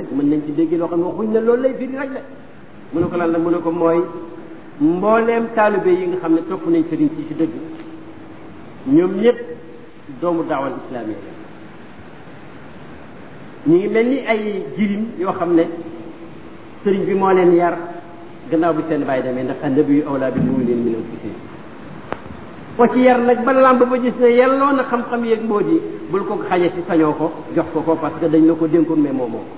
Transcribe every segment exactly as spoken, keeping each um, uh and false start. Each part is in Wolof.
mën nañ ci dégg loo xam ne waxuñ ne loolu lay firi rek la mu ne ko lan la mu ne ko mooy mbooleem taalibe yi nga xam ne topp nañ sëriñ si ci dëgg ñoom ñëpp doomu daawal islamique ñu ngi mel ni ay jirim yoo xam ne sëriñ bi moo leen yar gannaaw bi seen bàyyi demee ndax annabi yu awlaa bil mu'miniina min anfusihim ko ci yar nag ba làmb ba gis ne yelloo na xam-xam yeeg mbóot yi bul ko xañe ci sañoo ko jox ko ko parce que dañ la ko dénkoon mais moomoo ko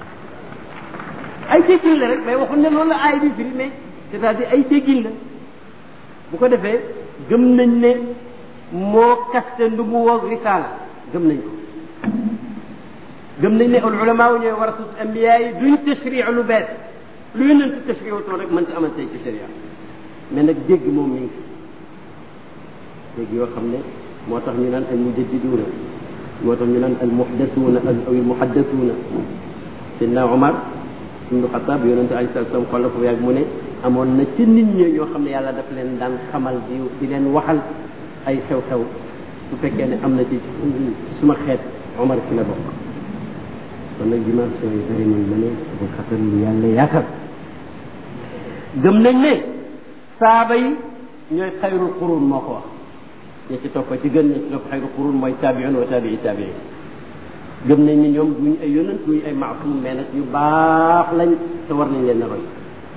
ay teggin la rek mais waxuñ ne loolu la aay bi firi mais c'est-à-dire ay teggin la bu ko defee gëm nañ ne moo kaste ndubu woog risaala gëm nañ ko gëm nañ ne al ulama wu ñooy warasut ambiya yi duñ tashri lu bees lu yonent tashri wutoon rek mënta amal tey ci sharia mais nag dégg moom mi ngi fi dégg yoo xam ne moo tax ñu naan al mujaddiduuna moo tax ñu naan al muhdasuuna aw al muhaddasuuna sidna Omar ibnu Xataab yonente alayhi salaatu salaam xool ko yàgg mu ne amoon na ci nit ñi ñoo xam ne yàlla daf leen daan xamal di di leen waxal ay xew-xew su fekkee ne am na ci suma xeet Omar ci la bokk kon nag dimension yi bëri nañ ma ne bu xatar lu yàlla yaatal gëm nañ ne saaba yi ñooy xayrul quruun moo ko wax ñi ci topp ci gën ñi ci topp xayrul quruun mooy taabiun wa taabii taabii gëm nañ ni ñoom duñ ay yonent duñ ay maasum mais nag yu baax lañ te war nañ leen a roy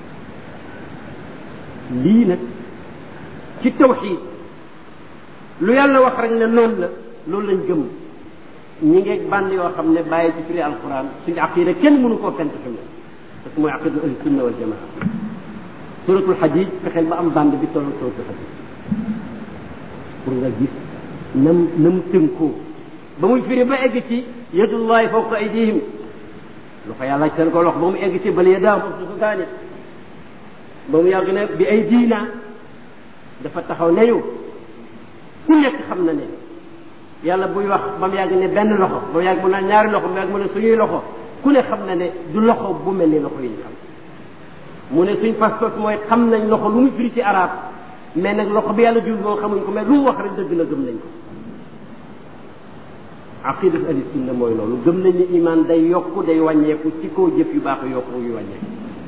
lii nag ci tawxiid lu yàlla wax rek ne noonu la loolu lañ gëm ñi ngeeg band yoo xam ne bàyyi ci firi alquran suñu aqida kenn mënu koo fent fi mu parce que mooy aqida ahlu sunna wal jamaa suratul xadiid fexeel ba am band bi tollu suratul xadiid pour nga gis nam nam tënkoo ba muy firi ba egg ci yadullahi fawqa aydihim lu ko yàlla seen ko lox ba mu egg ci bal yadaahu mabsuutaani ba mu yàgg ne bi ay diina dafa taxaw ne yow ku nekk xam na ne yàlla buy wax ba mu yàgg ne benn loxo ba mu yàgg mu ne ñaari loxo ba mu yàgg mu ne suñuy loxo ku ne xam na ne du loxo bu mel ni loxo yi ñu xam mu ne suñ passeport mooy xam nañ loxo lu mu firi ci arab mais nag loxo bi yàlla jul moom xamuñ ko mais lu mu wax rek dëgg la gëm nañ ko aqidat ahli sunna mooy loolu gëm nañ ni iman day yokku day wàññeeku ci kaw jëf yu baax yokku yu wàññeeku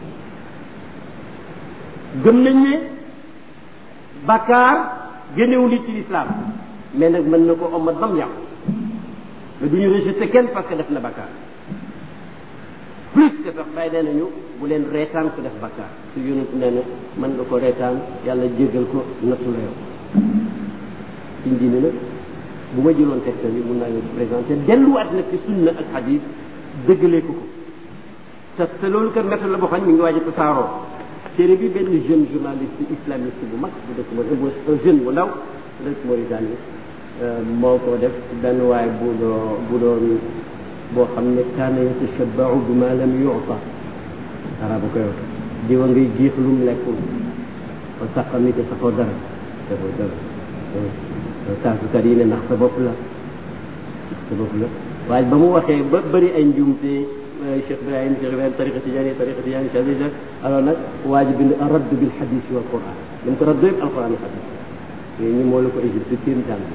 gëm nañ ne bakkaar génnewu nit ci l'islam mais nag mën na ko omat ba mu yàqu mais du ñu rejeté kenn parce que def na bakkaar plus que sax bàyyi nee nañu bu leen reetaan ko def bakkaar su yonent nee na mën nga ko reetaan yàlla jéggal ko nattu la yow suñ diine nag bu ma jëloon texte bi mun naa leen présenté delluwaat nag ci sunna ak hadith dëggalee ko ko te te loolu kat méthode la boo xam ne mi ngi waaj a tasaaroo téere bi benn jeune journaliste islamiste bu mag bu dëkk mo un jeune bu ndaw dëkk Mauritanie moo ko def benn waay bu doo bu doon boo xam ne kaana yatashabba'u bima lam yu'ta araba koy wax diwa ngay jiix lu mu lekkul ba saqa mi te safoo dara safoo dara taasukat yi ne ndax sa bopp la sa bopp la waaye ba mu waxee ba bëri ay njuumte Cheikh Ibrahim Cheikh Ibrahim tariqa tijaani tariqa tijaani chadija alors nag waa ji bind radd bil hadith wal quran dam ko radd yëpp alquran hadith yooyu ñu moo la ko Égypte kéem tànn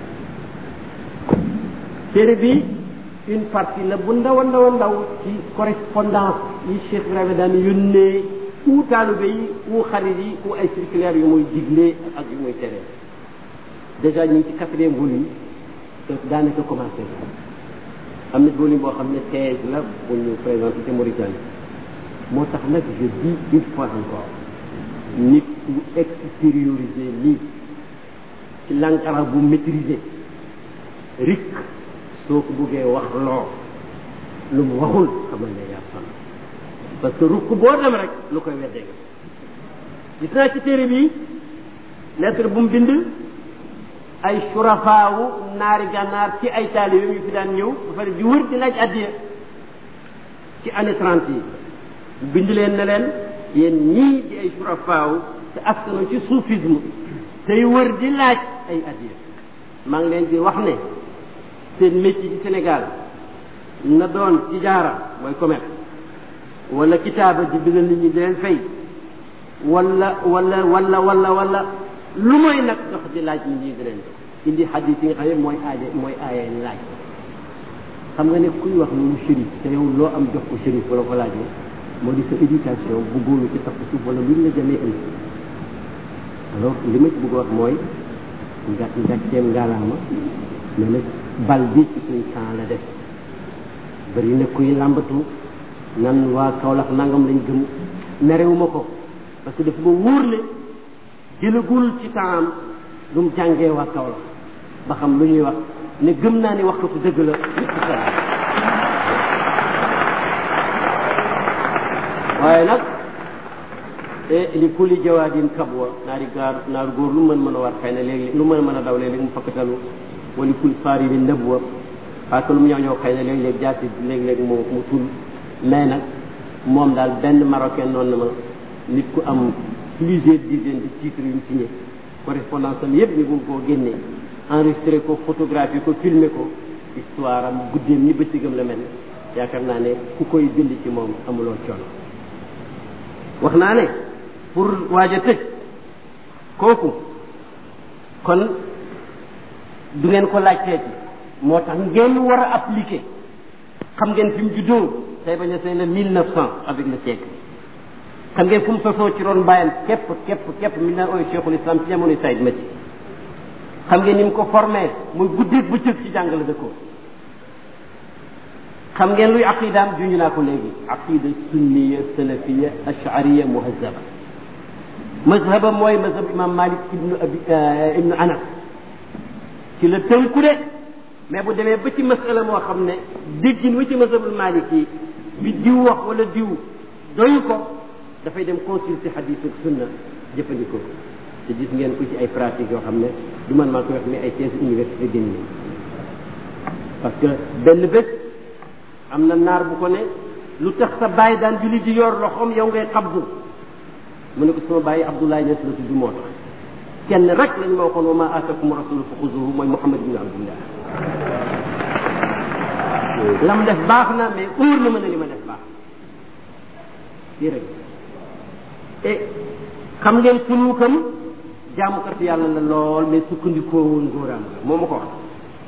téere bi une partie la bu ndaw a ndaw a ndaw ci correspondance yi Cheikh Ibrahima daan yónnee ou taalibe yi ou xarit yi ou ay circulaire yu muy digle ak yu muy tere déjà ñu ngi ci quatrième volume te daanaka commencé am na volume boo xam ne thèse la bu ñu présenté ci Mauritanie moo tax nag je dis une fois encore nit ku extériorisé lii ci langue arabe bu maîtrisé rik soo ko buggee wax loo lu mu waxul xamal ne yaa sonn parce que rukk boo dem rek lu koy weddee gis naa ci téere bi lettre bu mu bind ay surafaawu naari gànnaar ci ay taalibe yu fi daan ñëw ba pare di wër di laaj addiya ci année trente yi bind leen ne leen yéen ñii di ay surafaawu te askano ci soufisme tey wër di laaj ay addiya maa ngi leen di wax ne seen métier ci Sénégal na doon tijaara mooy commerce wala kitaaba di bindal nit ñi di leen fay wala wala wala wala wala lu mooy nag dox di laaj nit ñi di leen jox indi xadis yi nga xam ne mooy aaje mooy aaye laaj xam nga ne kuy wax loolu shérif te yow loo am jox ko shérif wala ko laajee moo di sa éducation bëggoonu ci tax suuf wala luñ la jamee indi alors li ma ci bëgg wax mooy nga ngàcceem ngaalaama mais nag bal bi ci suñ temps la def bëri na kuy làmbatu nan waa Kaolack nangam lañ gëm merewuma ko parce que dafa ma wóor ne jëlagul ci temps am lu mu jàngee waa Kaolack ba xam lu ñuy wax ne gëm naa ni wax ko dëgg la waaye nag li kulli jawaadin kabwa naari gaar naaru góor lu mën mën a war xëy na léegi lu mën mën a daw léeg-léeg mu fakkatalu wala kulli faari bi nëbwa parce que lu mu ñëw ñëw xëy na léeg-léeg jaasi léeg-léeg mu mu tul mais nag moom daal benn marocain noonu na ma nit ku am plusieurs dizaines de titres yu mu signé correspondance am yëpp ñu bëgg koo génnee enregistré ko photographie ko filmé ko histoire am guddeem ni bëccëgam la mel yaakaar naa ne ku koy bind ci moom amuloo coono wax naa ne pour waaj a tëj kooku kon du ngeen ko laaj teeti moo tax ngeen war a appliquer xam ngeen fi mu juddoo tey bañ a say le mille neuf cent avec le siècle xam ngeen fu mu sosoo ci ron bàyyam képp képp képp mi naan ooy cheikhul islam ci jamonoy Saïd Mati xam ngeen ni mu ko formé muy guddeeg bëccëg ci jàngale dëkkoo xam ngeen luy aqidaam juñu naa ko léegi aqida sunniya salafiya ashariya muhazaba mazhaba mooy mazhab imam malik ibnu abi ibnu anas ci la tënku de mais bu demee ba ci masala moo xam ne déggin wa ci mazhabul malik yi bi diw wax wala diw doyu ko dafay dem consulter hadith ak sunna jëfandikoo ko te gis ngeen ko ci ay pratiques yoo xam ne du man maa koy wax mais ay thèse université génn parce que benn bés am na naar bu ko ne lu tax sa bàyyi daan julli di yor loxoom yow ngay xabdu mu ne ko sama bàyyi Abdoulaye Niass la tudd moo tax kenn rek lañ ma waxoon wa ma aatakum rasulu fa xuzuhu mooy Muhammad ibn Abdullah lam def baax na mais óor na ma ne li ma def baax lii rek et xam ngeen suluukam jaamukat yàlla la lool mais sukkandikoo woon góoraam la moo ma ko wax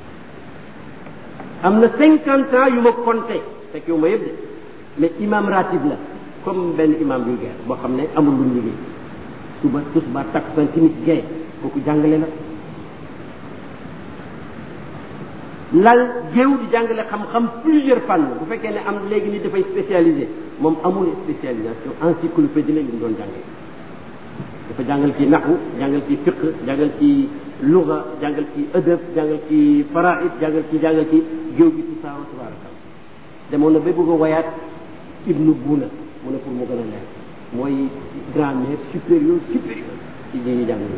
am na cinquante ans yu ma compté fekk yow ma yëpp de mais imam ratib la comme benn imam vulgaire boo xam ne amul lu liggéey suba tisbaar takkusaan timis gee kooku jàngale la lal géew di jàngale xam-xam plusieurs fànn bu fekkee ne am léegi ni dafay spécialisé moom amul spécialisation encyclopédie la ñu doon jàngale dafa jàngal ci naxwu jàngal ci fiqh jàngal ci luga jàngal ci ëdëb jàngal ci faraid jàngal ci jàngal ci géew gi ci saawa tabarakalla demoon na ba bëgg a wayaat ibnu buuna mu ne pour mu gën a leer mooy grammaire supérieur supérieur ci ji ñu jàng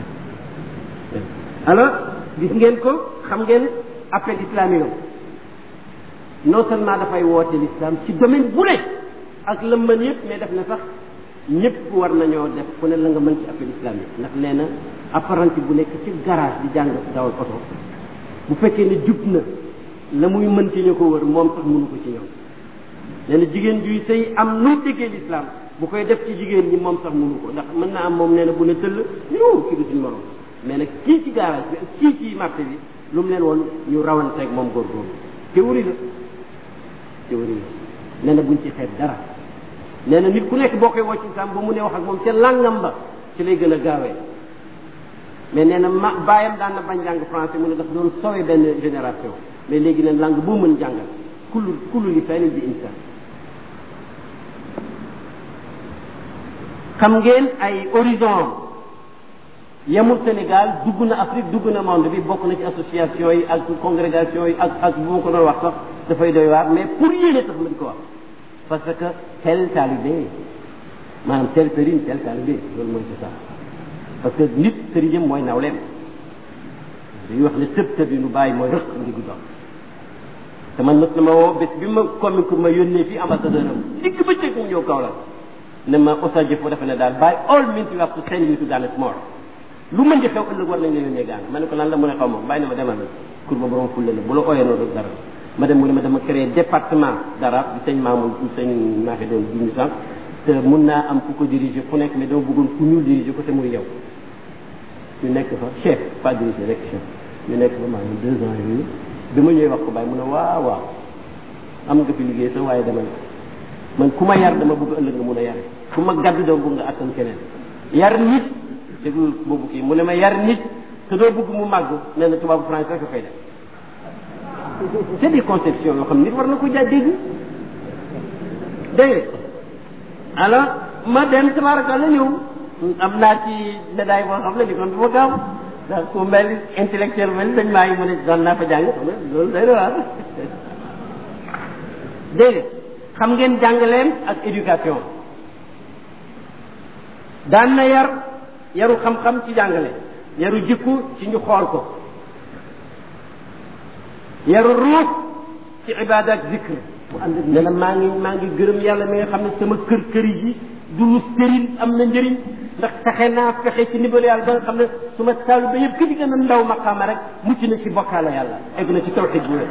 alors gis ngeen ko xam ngeen appel islamique non seulement dafay woote l'islam ci domaine bu ne ak la mën yëpp mais def na sax ñëpp war nañoo def ku ne la nga mën ci appel islamique ndax nee na apprenti bu nekk ci garage di jàng dawal oto bu fekkee ne jub na la muy mën ci ñu ko wër moom sax mënu ko ci ñoom nee na jigéen juy sëy am nu déggee l'islam bu koy def ci jigéen ñi moom sax mënu ko ndax mën na am moom nee na bu ne tëll ñu kii du suñu morom mais nag kii ci garage bi ak kii ci marché bi lu mu leen woon ñu rawanteeg moom góorgóorlu théorie la théorie la nee na buñ ci xeet dara nee na nit ku nekk boo koy woo ci islam ba mu ne wax ak moom ca langam ba ci lay gën a gaawee mais nee na ma bàyyam daan na bañ jàng français mu ne daf doon sowee benn génération mais léegi nag langue boo mën jàngal kullu kullu li faynin bi insan xam ngeen ay horizon yemul Sénégal dugg na Afrique dugg na monde bi bokk na ci association yi ak congrégation yi ak ak bu ma ko doon wax sax dafay doy waar mais pour yéene tax ma di ko wax parce que tel talibé maanaam tel sëriñ tel talibé loolu mooy c'est ça parce que nit sëriñam mooy nawleem dañuy wax ne tëb tëb yi nu bàyyi mooy rëq ndiggu dox te man mës na ma woo bés bi ma commis pour ma yónnee fii ambassadeur am digg bëccëg mu ñëw kaw la ne ma oustaz jëf defe ne daal by all means you have to send me to Ghana tomorrow lu mën di xew ëllëg war nañ la yónnee Ghana ma ne ko lan la mu ne xaw ma bàyyi na ma demal kur ba borom fulle la bu la ooyee noonu dara ma dem mu ne ma dama créé département d'arabe bi sëñ Mamoun sëñ Nafi doon junni sànq te mun naa am ku ko diriger fu nekk mais dama bëggoon ku ñuul diriger ko te muy yow ñu nekk fa chef pas diriger rek chef ñu nekk fa maanaam deux ans yooyu bi ma ñëwee wax ko bàyyi mu ne waaw waaw am nga fi liggéey sax waaye dama man ku ma yar dama bëgg ëllëg nga mun a yare ku ma gàdd doo bëgg nga attan keneen yar nit déglu boobu kii mu ne ma yar nit te doo bëgg mu màgg nee na tubaabu français rek a fay def c'est des conceptions yoo xam nit war na ko jaa dégg dégg nga alors ma dem tabarakallah ñëw am naa ci médaille boo xam ne di kon du ma gaaw ndax ku mel intellectuel mel dañ maa ngi mu ne doon naa fa jàng loolu day waar dégg nga xam ngeen jàngaleem ak éducation daan na yar yaru xam-xam ci jàngale yaru jikku ci ñu xool ko yaru ruux ci ibaada ak zikr mu ànd ne la maa ngi maa ngi gërëm yàlla mi nga xam ne sama kër këri ji du lu stérile am na njëriñ ndax fexe naa fexe ci niveau yàlla ba nga xam ne su ma taalibe yëpp ki di gën a ndaw maqaama rek mucc na ci bokkaale yàlla egg na ci tawxid bu wér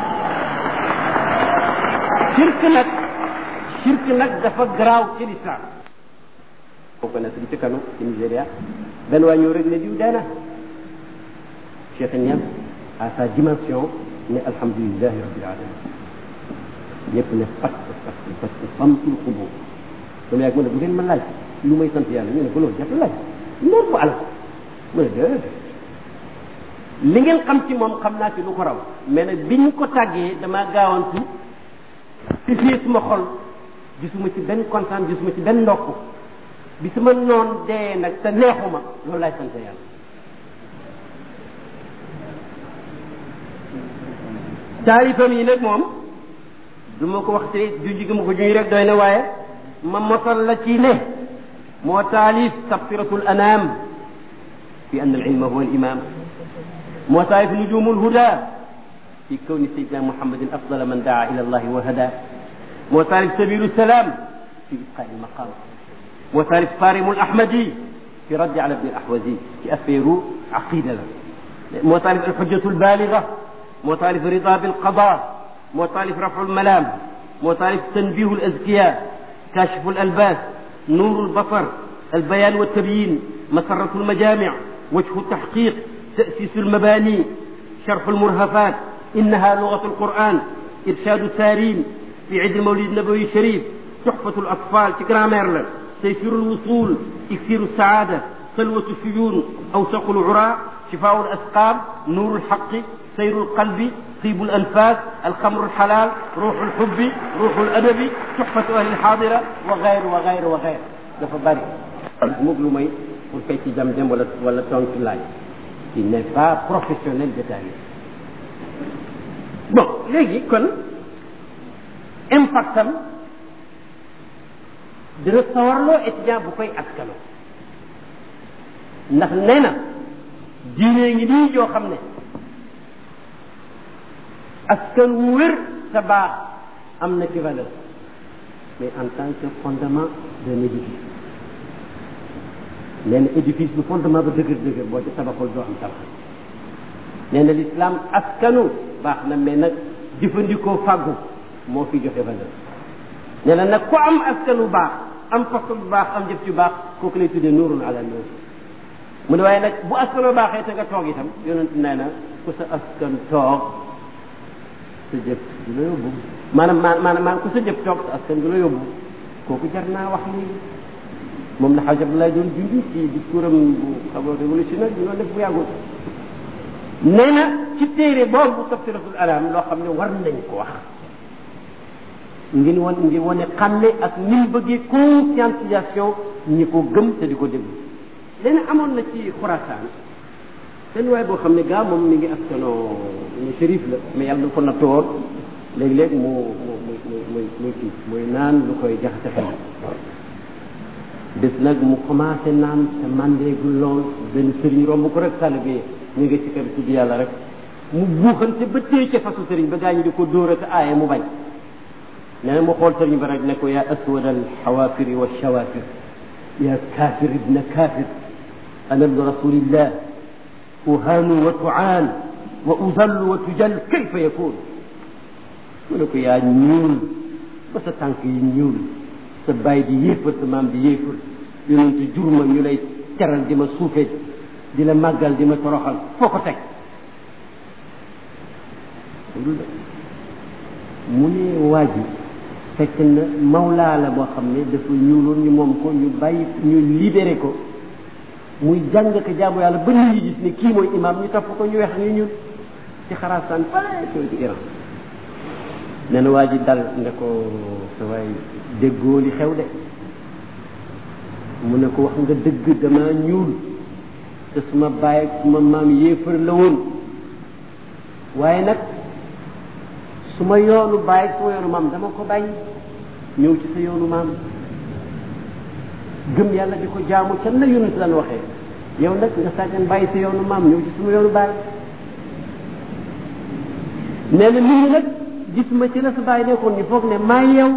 shirk nag shirk nag dafa garaaw ci lislaam boo ko nekk di ci kanu ci Nigéria benn waa ñëw rek ne diw dee na Cheikh Niam à sa dimension ne alhamdulilahi rabbil alamin ñëpp ne pat pat pat famtul xubu dama yàgg mu ne bu ngeen ma laaj lu may sant yàlla ñu ne ko loolu jàpp laaj loolu bu alal mu ne déedéet li ngeen xam ci moom xam naa ci lu ko raw mais nag bi ñu ko tàggee damaa gaawantu ci fii suma xol gisuma ci benn kontaan gisuma ci benn ndokk bi sama noon dee nag te neexuma loolu laay sant yàlla taalifam yi nag moom du ma ko waxte du jigi ma ko juñ rek doy na waaye ma mosal la ci ne moo taalif tabsiratu l anam fi anna al ilma huwa al imam moo taalif nujumu l huda fi kawni sayidina muhammadin afdala man daa ila allahi wa hada moo taalif sabilu salam fi isqaai al maqam moo taalif farimu l ahmadi fi raddi ala ibni al ahwazi ci affaire aqida la moo taalif al hujjatu l baliga moo taalif rida bil qada moo taalif rafu l malam moo taalif tanbihu l azkiya كاشف الألباس نور البصر البيان والتبيين مسرة المجامع وجه التحقيق تأسيس المباني شرح المرهفات إنها لغة القرآن إرشاد السارين في عيد المولد النبوي الشريف تحفة الأطفال تكراميرلا تيسير الوصول إكثير السعادة سلوة الشجون أوسق العراء شفاء الأسقام نور الحق سير القلب طيب الأنفاس الخمر الحلال روح الحب روح الأدب تحفة أهل الحاضرة وغير وغير وغير dafa bari mug lu may pour fay ci jam jam wala wala tontu laaj il n'est pas professionnel détaillé bon léegi kon impactam dina sawarloo étudiant bu koy askano ndax nee na diine ngi nii joo xam ne askan wu wér sa baax am na ci valeur mais en tant que fondement d'un édifice nee na édifice bu fondement ba dëgër dëgër boo ci tabaxul doo am tabax nee na l'islam askanu baax na mais nag jëfandikoo fàggu moo fi joxe valeur nee na nag ku am askanu baax am poste bu baax am jëf ci baax kooku lay tuddee nuurun ala nuur mu ne waaye nag bu askanu baaxee te nga toog itam yonent nee na ku sa askan toog sa jëf du la yóbbu maanaam maanaam maanaam ku sa jëf toog sa askan du la yóbbu kooku jar naa wax ni moom la xaj Abdoulaye doon junj ci discours am bu xaw a révolutionnaire bi loolu def bu yàggul nee na ci téere boobu tafsiratul alam loo xam ne war nañ ko wax ngir wan ngir wane xàmme ak ni mu bëggee conscientisation ñi ko gëm te di ko déglu léegi amoon na ci Xurasaan benn waaye boo xam ne gaa moom mi ngi askanoo ñu shérif la mais yàlla na ko nattoon léeg-léeg mu mu muy muy muy kii muy naan lu koy jaxase xel bés nag mu commencé naan te mandeegul lool benn sëriñ romb ko rek taalibe ñu ngi ci kër tudd yàlla rek mu buuxante ba téye ca fasu sëriñ ba gaa ñi di ko dóor ak aaye mu bañ nee na mu xool sëriñ ba rek ne ko yaa aswad al xawaafiri wa shawaafir yaa kaafir ibna kaafir ana ibnu rasulillah uhaanu wa tuaan wa uzallu wa tujal kayfa yakun mu ne ko yaa ñuul ba sa tànk yi ñuul sa baay di yéefar sa maam di yéefar yonent jur ma ñu lay teral di ma suufee di la màggal di ma toroxal foo ko teg mu ne waa ji fekk na mawlaa la boo xam ne dafa ñuuloon ñu moom ko ñu bàyyi ñu libéré ko muy jàng ko jaamu yàlla ba nit ñi gis ni kii mooy imam ñu topp ko ñu weex ñu ñuul ci Xarasaan fale soo ci Iran nee na waa ji dal ne ko sa waay déggoo li xew de mu ne ko wax nga dëgg dama ñuul te suma baay suma maam yéefar la woon waaye nag suma yoonu baay suma yoonu maam dama ko bàyyi ñëw ci sa yoonu maam gëm yàlla di ko jaamu ca na Yunus lan waxee yow nag nga sàggan bàyyi sa yoonu maam ñëw ci suma yoonu baay nee na nit ñi nag gisuma ci la sa baay nekkoon ñu foog ne maa yow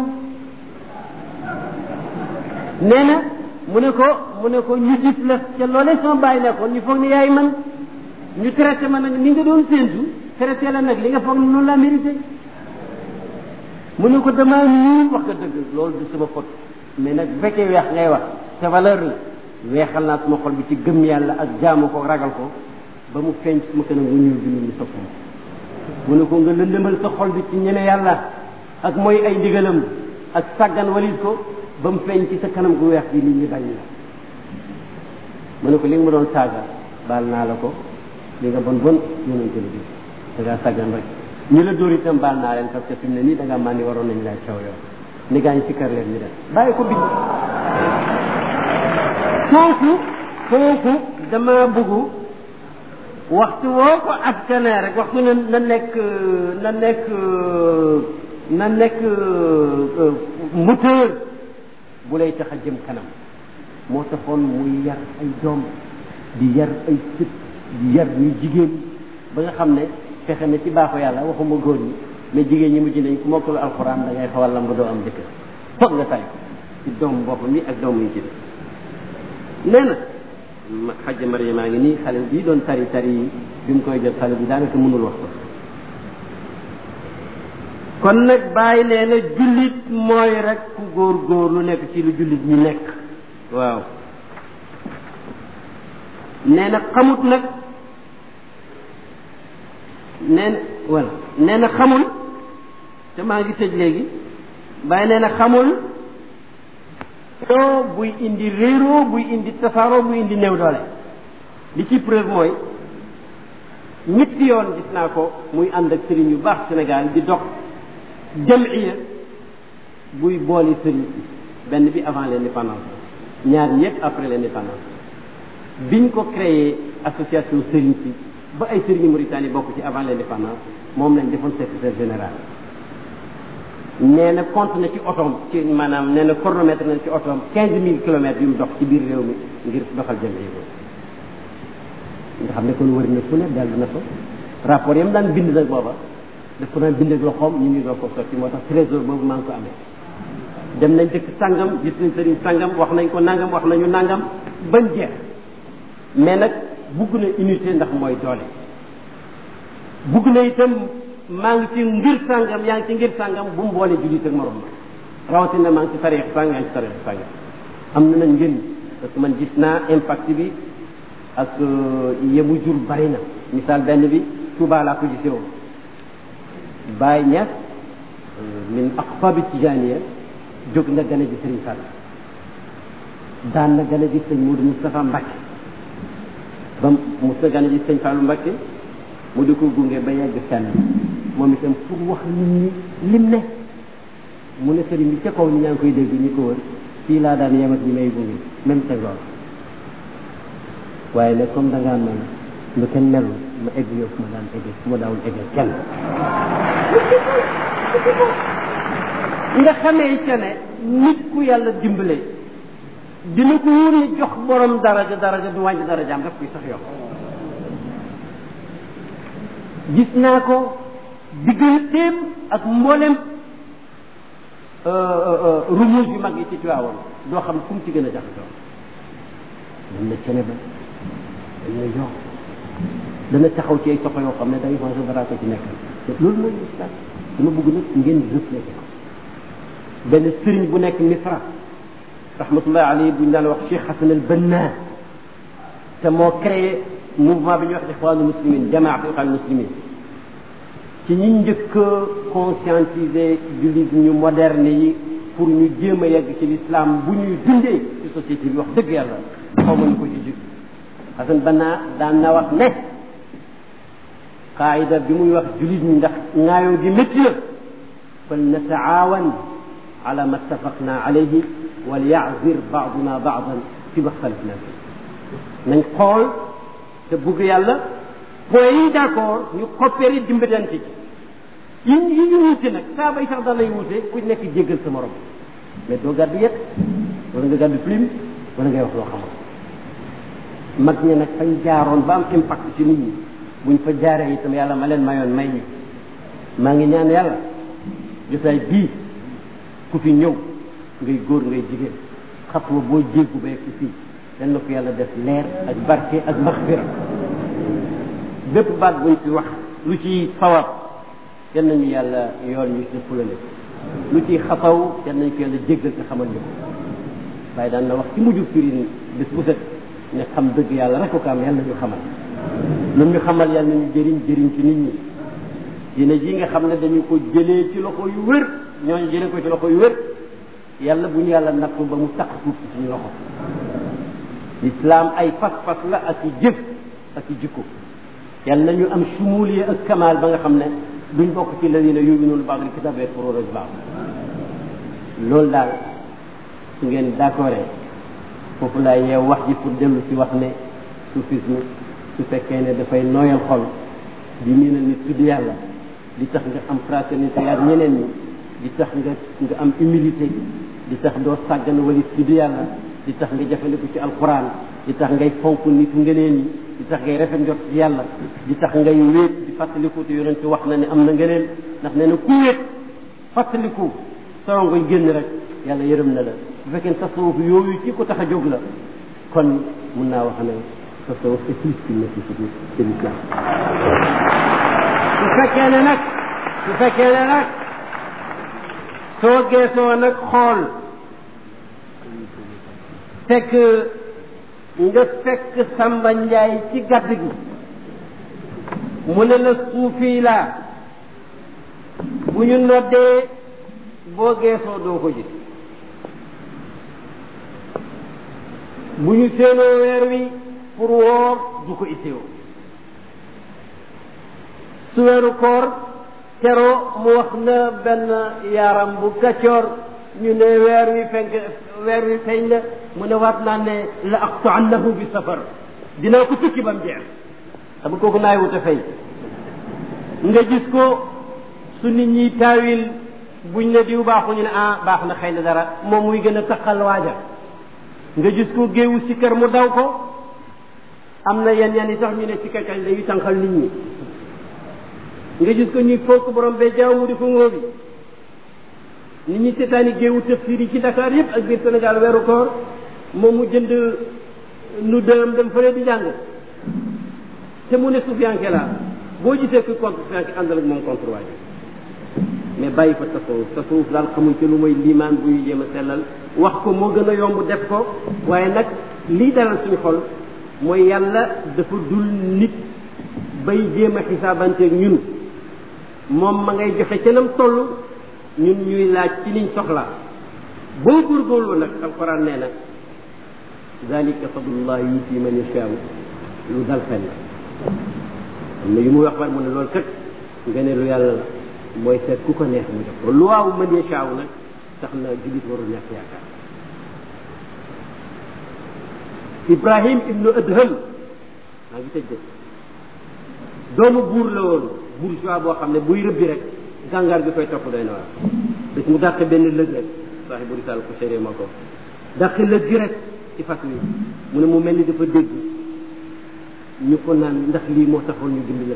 nee na mu ne ko mu ne ko ñu gis la ca loolee sama baay nekkoon ñu foog ne yaay man ñu traité ma nag ni nga doon séentu traité la nag li nga foog ne noonu la mérité mu ne ko damaa ñuul wax nga dëgg loolu du sama faute mais nag bu fekkee weex ngay wax te valeur la weexal naa suma xol bi ci gëm yàlla ak jaamu ko ragal ko ba mu feeñ suma kanam bu ñuul bi nit ñi sopp mu ne ko nga lëndëmal sa xol bi ci ñeme yàlla ak mooy ay ndigalam ak sàggan walis ko ba mu feeñ ci sa kanam gu weex bi nit ñi bañ la mu ne ko li nga ma doon saaga baal naa la ko li nga bon bon yonente la bi da ngaa sàggan rek ñi la dóor itam baal naa leen parce que fi mu ne nii da ngaa maa ni waroon nañ laa caw yow ni gaañ ci kër leen ñu def bàyyi ko bind foofu foofu dama bëggu waxtu woo ko askanee rek waxtu na na nekk na nekk na nekk moteur bu lay tax a jëm kanam moo taxoon muy yar ay doom di yar ay sët di yar ñu jigéen ba nga xam ne fexe na ci baaxu yàlla waxuma góor ñi mais jigéen ñi mujj nañ ku mokkalu alxuraan da ngay xawal lamb doo am jëkkër foog nga tay ci doom boppam yi ak doom yi ci def nee na xajja Mariama ngi nii xale bii doon tari tari yi bi mu koy jot xale bi daanaka mënul wax ko kon nag bàyyi nee na jullit mooy rek ku góor góor lu nekk ci lu jullit ñi nekk waaw nee na xamut nag nee na voilà nee na xamul te maa ngi tëj léegi bàyyi nee na xamul réeroo buy indi réeroo buy indi tasaaroo buy indi néew doole li ci preuve mooy ñetti yoon gis naa ko muy ànd ak sëriñ yu baax Sénégal di dox jamiya buy boole sëriñ si benn bi avant l'indépendance ñaar ñëpp après l'indépendance biñ ko créé association sëriñ si ba ay sëriñu Mauritanie bokk ci avant l'indépendance moom lañ defoon secrétaire général nee na compte na ci otoom ci maanaam nee na chronomètre na ci otoom quinze mille kilomètres yu mu dox ci biir réew mi ngir doxal jamiya boobu nga xam ne kon wër na fu ne dellu na fa rapport yam daan bind nag booba daf ko daan bind ak loxoom ñu ngi doog ko sotti moo tax trésor boobu maa ngi ko amee dem nañ dëkk sangam gis nañ sëriñ sangam wax nañ ko nangam wax nañu nangam bañ jeex mais nag bugg na unité ndax mooy doole bugg na itam maa ngi ci ngir sangam yaa ngi ci ngir sangam bu mu boole jullit ak morom ma rawatina maa ngi ci tarix sangam yaa ngi ci tarix sangam am na nag ngeen parce que man gis naa impact bi ak yemu jur bari na misaal benn bi Touba laa ko gisee woon Baye Niass min aqtabi Tijaaniya jóg na gane ji Sëriñ Fall daan na gane ji sëñ Modou Moustapha Mbacke ba mu sa gane ji sëñ Fallu Mbacke mu di ko gunge ba yegg fenn moom itam pour wax nit ñi lim ne mu ne sëriñ bi ca kaw ñi ñaa ngi koy dégg ñi ko wër fii laa daan yemat ñi may gunge même teg loolu waaye nag comme da ngaa mel lu kenn melul ma egg yow fu ma daan eggee fu ma daawul eggee kenn nga xamee ca ne nit ku yàlla dimbale dina ko wóor ne jox borom daraja daraja du wàññi darajaam daf koy sax yokk gis naa ko digganteem ak mboolem rumuus yu mag yi ci Tiwaawan doo xam fu mu ci gën a jaxasoo dem na cene ba dañ na jox dana taxaw ci ay soxla yoo xam ne day fonse bara ko ci nekkal loolu mooy islam dama bëgg nag ngeen reflété ko benn sëriñ bu nekk Misra rahmatullahi alayhi bu ñu daan wax Cheikh Hassan al Banna te moo créé mouvement bi ñuy wax ixwaanu muslimin jamaatu ixwaanu muslimin ci ñi njëkk a conscientiser jullit ñu moderne yi pour ñu jéem a yegg ci l'islam bu ñuy dundee ci société bi wax dëgg yàlla xaw ma ñu ko ci jig Hasan Banna daan na wax ne qaayida bi muy wax jullit ñi ndax ŋaayoo gi métti la fal nataawan ala ma ttafaqna alayhi wal yaazir baaduna baadan fi maxtalifna fi nañ xool te bugg yàlla point yi d'accord ñu coopérer dimbalante ci yi yi ñu wuute nag saa bay sax da lay wuute ku nekk jéggal sa morom mais doo gàddu yet wala nga gàddu plume wala ngay wax loo xamal mag ñi nag fañ jaaroon ba am impact ci nit ñi buñ fa jaaree itam yàlla ma leen mayoon may ñi maa ngi ñaan yàlla jotaay bii ku fi ñëw ngay góor ngay jigéen xatwa boo jéggu ba yegg fii dan na ko yàlla def leer ak barke ak maxfira bépp baat buñ fi wax lu ci sawab yan nañu yàlla yoon ñu ci fulale lu ci xataw yan nañu ko yàlla jéggal te xamal ñu ko waaye daan na wax ci mujju firin bés bu set ne xam dëgg yàlla rek ko am yàlla ñu xamal lu ñu xamal yàlla ñu jëriñ jëriñ ci nit ñi dina ji nga xam ne dañu ko jëlee ci loxo yu wér ñooñu jëlee ko ci loxo yu wér yàlla bu ñu yàlla nattu ba mu taq suuf ci suñu loxo l'islam ay fas-fas la ak i jëf ak i jikko yàlla nañu am sumuliye ak kamal ba nga xam ne duñ bokk ci ladina yuminuuna ba'd al-kitab wa yakfuruna bi ba'd loolu daal su ngeen d'accord foofu laa yeew wax ji pour dellu si wax ne soufisme su fekkee ne dafay nooyal xol di miinal nit tudd yàlla di tax nga am fraternité ak ñeneen ñi di tax nga nga am humilité di tax doo sàggan wala tudd yàlla di tax nga jëfandiku ci alquran di tax ngay fonk nitu ngëneel yi di tax ngay rafet njort ci yàlla di tax ngay wéet di fàttaliku te yonent wax na ne am na ngëneel ndax nee na ku wéet fàttaliku sorongoy génn rek yàlla yërëm na la bu fekkee tasawuf yooyu ci ko tax a jóg la kon mun naa wax ne tasawuf c'est plus qu'une nécessité c'est l'islam su fekkee ne nag su fekkee ne nag soo geesoo nag xool fekk nga fekk Samba Njaay ci gàdd gi mu ne la suufi laa bu ñu noddee boo geesoo doo ko gis bu ñu seenoo weer wi pour woor du ko itteewoo su weeru koor teroo mu wax na benn yaaram bu gàccoor ñu ne weer wi fenk weer wi feeñ la mu ne waat naa ne la aqtu annahu bi safar dinaa ko tukki ba mu jeex xam nga kooku naay wute fay nga gis ko su nit ñi taawil buñ ne diw baaxu ñu ne ah baax na xëy na dara moom muy gën a taqal waaja nga gis ko géewu si kër mu daw ko am na yenn yenn yi sax ñu ne ci kakañ dañuy tànqal nit ñi nga gis ko ñuy fonk borom bee jaaw mu di ko ngóobi nit ñi seetaani géewu tafsir yi ci Dakar yëpp ak biir Sénégal weeru koor moom mu jënd nu dërëm dem fële di jàng te mu ne sufiyanke la boo gisee kuy contre sufiyanke àndal ak moom contre waaye mais bàyyi fa tasawuf tasawuf daal xamuñ ci lu mooy limaan buy jéem a sellal wax ko moo gën a yomb def ko waaye nag lii dalal suñu xol mooy yàlla dafa dul nit bay jéem a xisaabanteeg ñun moom ma ngay joxe ca nam toll ñun ñuy laaj ci liñ soxla boo góorgóorlu nag alquran nee na zalika fadlullah yuti man yashaau lu dal fenn am na yu muy wax par mu ne loolu kat nga ne lu yàlla la mooy seet ku ko neex mu def ko lu waaw man yashaau nag tax na jullit warul ñàkk yaakaar Ibrahim ibnu Adham maa ngi tëj de doomu buur la woon bourgeois boo xam ne buy rëbbi rek gàngaar bi koy topp doy na waar bés mu dàq benn lëg rek saaxi bu risaal ko séré ma ko dàq lëg gi rek ci fas wi mu ne mu mel ni dafa dégg ñu ko naan ndax lii moo taxoon ñu bind la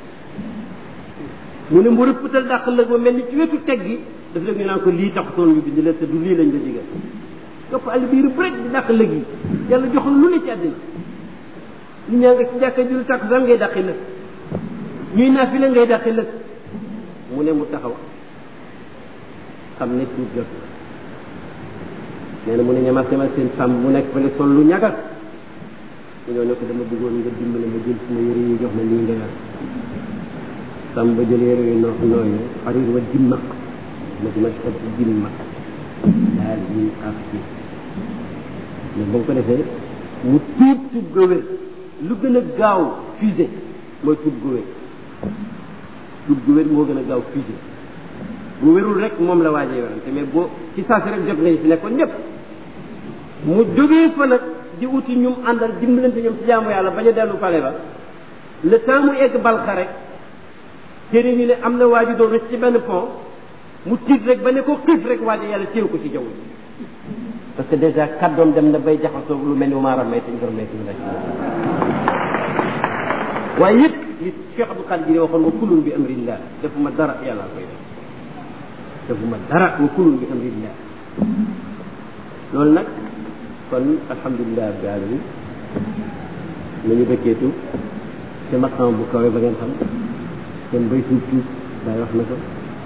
mu ne mu rëppatal dàq lëg ba mel ni ci wetu teg gi daf léegi ñu naan ko lii taxutoon ñu bind la te du lii lañ la digal topp àll bii rëpp rek di dàq lëg yi yàlla jox lu ne ci àddina ñu ñaa nga ci jàkka julu tàkk san ngay dàqi lëg ñuy naa fi la ngay dàqi lëg mu ne mu taxaw xam ne tuut jot nee na mu ne ñama semal seen femme mu nekk fële sol lu ñagas mu ñëw ne ko dama bëggoon nga dimbale ma jël suma yëre yi jox ma lii nga yor sàmba jëlee réew noo nooyu xarir wa dimmaq ma di ma sab dimmaq daal di ak ci mais ba nga ko defee mu tuub tuub ga wér lu gën a gaaw fusée mooy tuub gu wér tuub gu wér moo gën a gaaw fusée bu wérul rek moom la waajee werante mais boo ci saa si rek jot nañu si nekkoon ñëpp mu jógee fa nag di uti ñum àndal dimbalante ñoom ci jaamu yàlla bañ a dellu pale ba le temps mu egg balxa rek téere ñu ne am na waa ji doon rëcc ci benn pont mu tiit rek ba ne ko xiif rek waaje yàlla téew ko ci jaww ji parce que déjà kàddoom dem na bay jaxasoo lu mel ni umaa ramayta iz ramayta waaye yëpp li Cheikh Abdou Khadir ji waxoon wa kullun bi amrillah defuma dara yàlla koy def defuma dara wa kullun bi amrillah loolu nag kon alhamdulilah rabbil alamin nañu dëkkeetu te maqam bu kawe ba ngeen xam seen bay tuub tuub daay wax na ko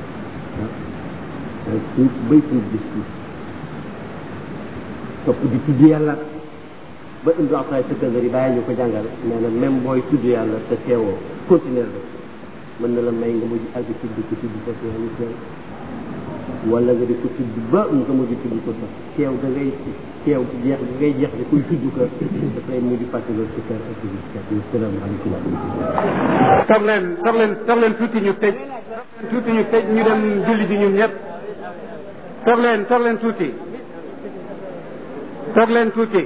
waaw tuub bay tuub bis tuub topp di tudd yàlla ba Ibnu Ataay Sakandari bàyyi ñu ko jàngal nee na même booy tudd yàlla te teewoo continuer la mën na la may nga mujj àgg tudd ko tudd ko teew ñu teew wala nga di ko tudd ba nga mujj tudd ko sax teew da ngay teew jeex da ngay jeex di kuy tudd ko dafay mujj fàttaloo ci kër ak ci kër yi salaamaaleykum toog leen toog leen toog leen tuuti ñu tëj tuuti ñu tëj ñu dem julli ji ñun ñëpp toog leen toog leen tuuti toog leen tuuti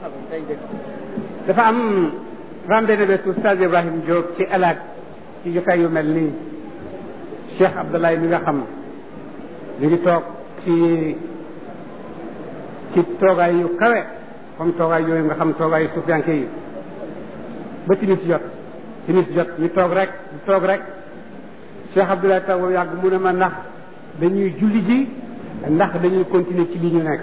dafa am ram benn bés Oustaz Ibrahim Diop ci alaag ci jotaay yu mel nii Cheikh Abdoulaye mi nga xam ñu ngi toog ci ci toogaay yu kawe comme toogaay yooyu nga xam toogaay yu suufiyanke yi ba timis jot timis jot ñu toog rek ñu toog rek Cheikh Abdoulaye taw yàgg mu ne ma ndax dañuy julli ji ndax dañuy continuer ci li ñu nekk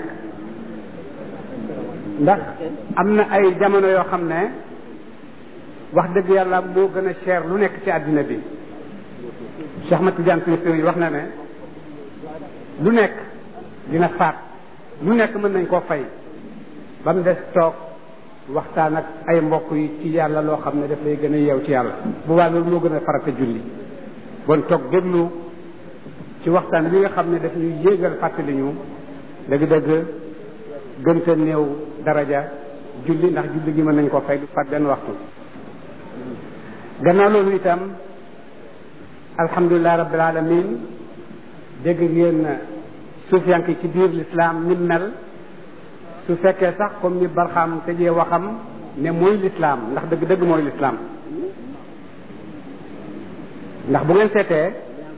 ndax am na ay jamono yoo xam ne wax dëgg yàlla moo gën a cher lu nekk ci àddina bi Cheikh Ahmad Tidiane Sy wax na ne lu nekk dina faat lu nekk mën nañ koo fay ba mu des toog waxtaan ak ay mbokk yi ci yàlla loo xam ne daf lay gën a yeew ci yàlla bu baax loolu moo gën a farata julli bon toog déglu ci waxtaan bi nga xam ne daf ñuy yéegal fàttali ñu dëgg-dëgg gën te néew daraja julli ndax julli gi mën nañ koo fay du faat benn waxtu gannaaw loolu itam alhamdulilah rabbil alamin dégg ngeen suufiyanke ci biir l'islam ni mel su fekkee sax comme ni Barxaam tëjee waxam ne mooy l'islam ndax dëgg-dëgg mooy l'islam ndax bu ngeen seetee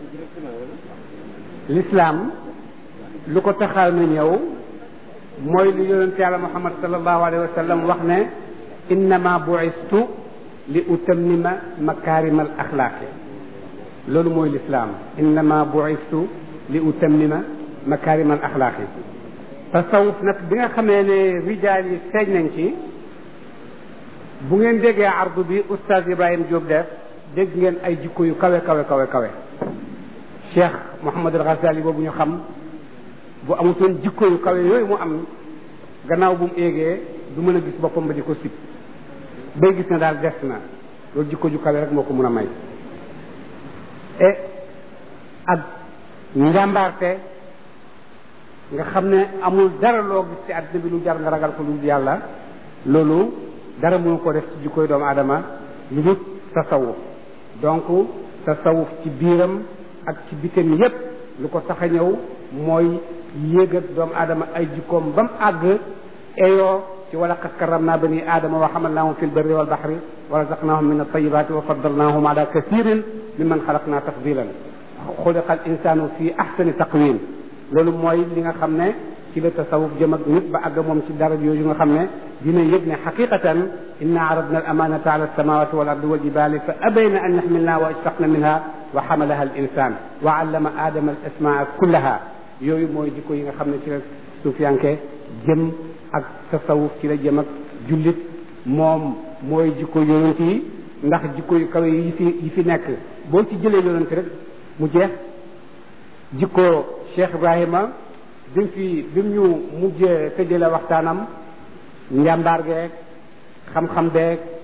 l'islam lu ko taxaw na ñëw mooy li yonent yàlla Muhammad sallallahu alayhi wa sallam wax ne innama bu'istu li utammima makarim al axlaaqi loolu mooy l'islam innama bu'istu li utammima makarim al axlaaqi tasawuf nag bi nga xamee ne rijaal yi feeñ nañ ci bu ngeen déggee ardu bi oustaz Ibrahim Diop def dégg ngeen ay jikko yu kawe kawe kawe kawe Cheikh Mouhamad al Ghazali boobu ñu xam bu amutoon jikko yu kawe yooyu mu am gannaaw bu mu eegee du mën a gis boppam ba di ko sib bay gis na daal des na loolu jikko ju kawe rek moo ko mun a may et ak njàmbaarte nga xam ne amul dara loo gis ci àddina bi lu jar nga ragal ko lu yàlla loolu dara mënu ko def ci jikkoy doomu aadama lu dul tasawuf donc tasawuf ci biiram ak ci bitam yépp lu ko tax a ñëw mooy yéegat doomu aadama ay jikkoom ba mu àgg eyoo ci wala qad karramna bani aadama wa hamalnahum fil barri wal bahri wa razaqnahum min at-tayyibati wa faddalnahum ala kathirin mimman xalaqna tafdilan xuliqa al insanu fi ahsani taqwim loolu mooy li nga xam ne ci la tasawuf jëm ak nit ba àgg moom ci dara yooyu nga xam ne dina yëg ne xaqiqatan inna aradna al amanata ala alsamawati wal ardi wal jibali fa abayna an yaxmilna wa ashtaqna minha wa xamalaha al insan wa allama adama al asmaa kullaha yooyu mooy jikko yi nga xam ne ci la suufiyanke jëm ak tasawuf ci la jëm ak jullit moom mooy jikko yonent yi ndax jikko yu kawe yi fi yi fi nekk boo ci jëlee yonent rek mu jeex jikko Cheikh Ibrahima bi mu fi bi mu ñu mujjee tëjale waxtaanam njàmbaar geeg xam-xam beeg